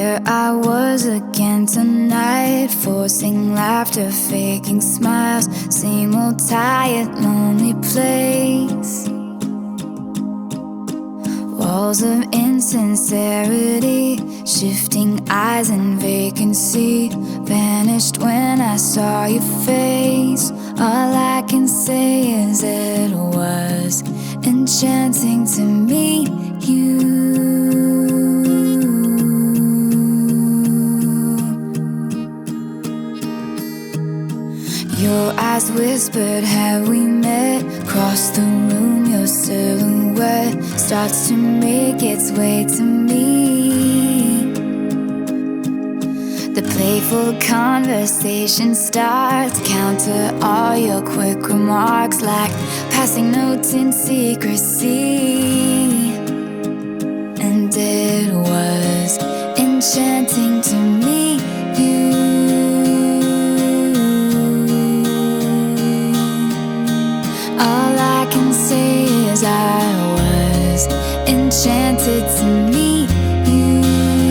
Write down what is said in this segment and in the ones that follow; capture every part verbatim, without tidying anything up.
There I was again tonight, forcing laughter, faking smiles. Same old tired, lonely place. Walls of insincerity, shifting eyes and vacancy. Vanished when I saw your face. All I can say is it was enchanting to meet you. Your eyes whispered, have we met? Across the room, your silhouette starts to make its way to me. The playful conversation starts, counter all your quick remarks like passing notes in secrecy. And it was enchanting to meet you. All I can say is I was enchanted to meet you.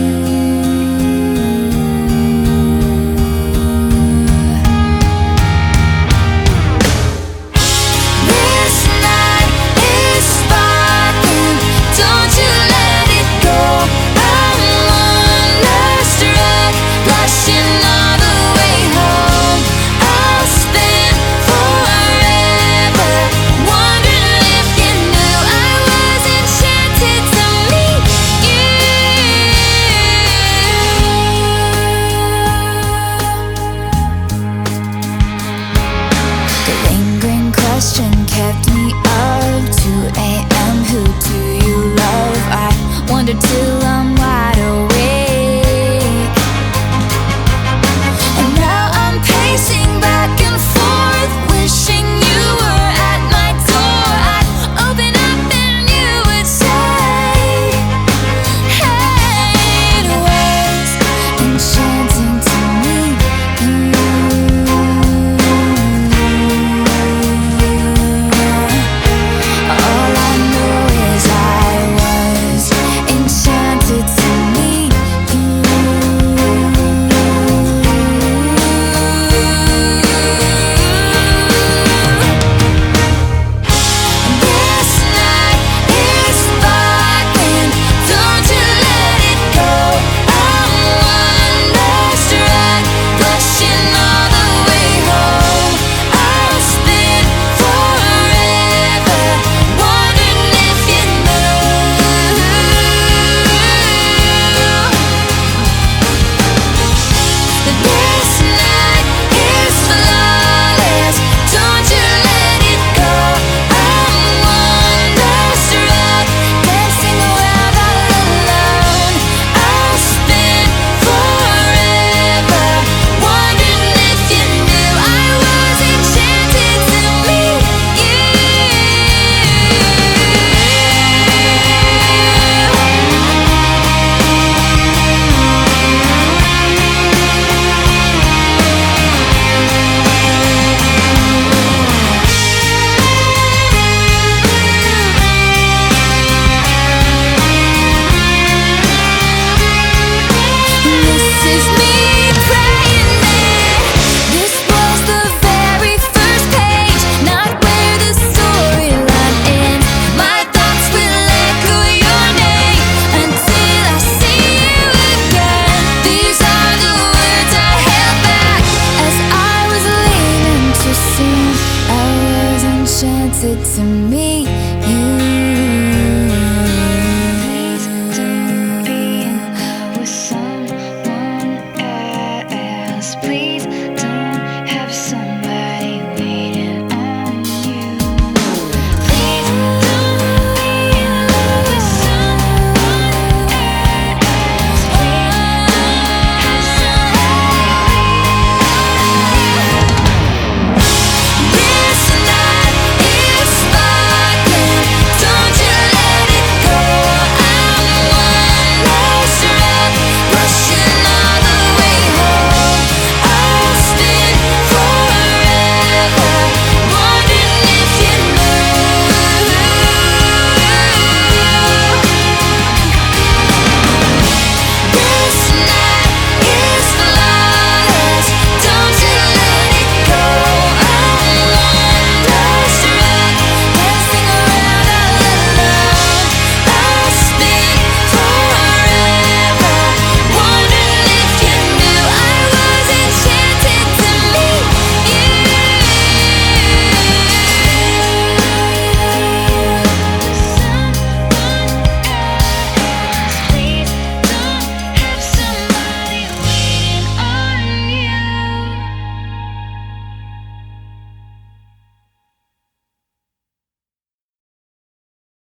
This night is sparkling, don't you let it go. I'm wonderstruck, blushing all the way home. I'll spend forever wondering if you knew I was enchanted to meet you. The lingering question kept me up. two a m Who do you love? I wonder till I'm wide awake. And now I'm pacing back and forth, wishing you were at my door. I'd open up and you would say, hey, it was enchanting to meet you. All I know is I was enchanted to meet you. This night is sparkling, don't you let it go. I'm wonderstruck, blushing all the way home. I'll spend forever wondering if you knew. This night is flawless, don't you let it go. I'm wonderstruck, dancing around all alone. I'll spend forever wondering if you knew I was enchanted to meet you. This is me praying that this was the very first page, not where the storyline ends. My thoughts will echo your name until I see you again. These are the words I held back as I was leaving to sing. I was enchanted to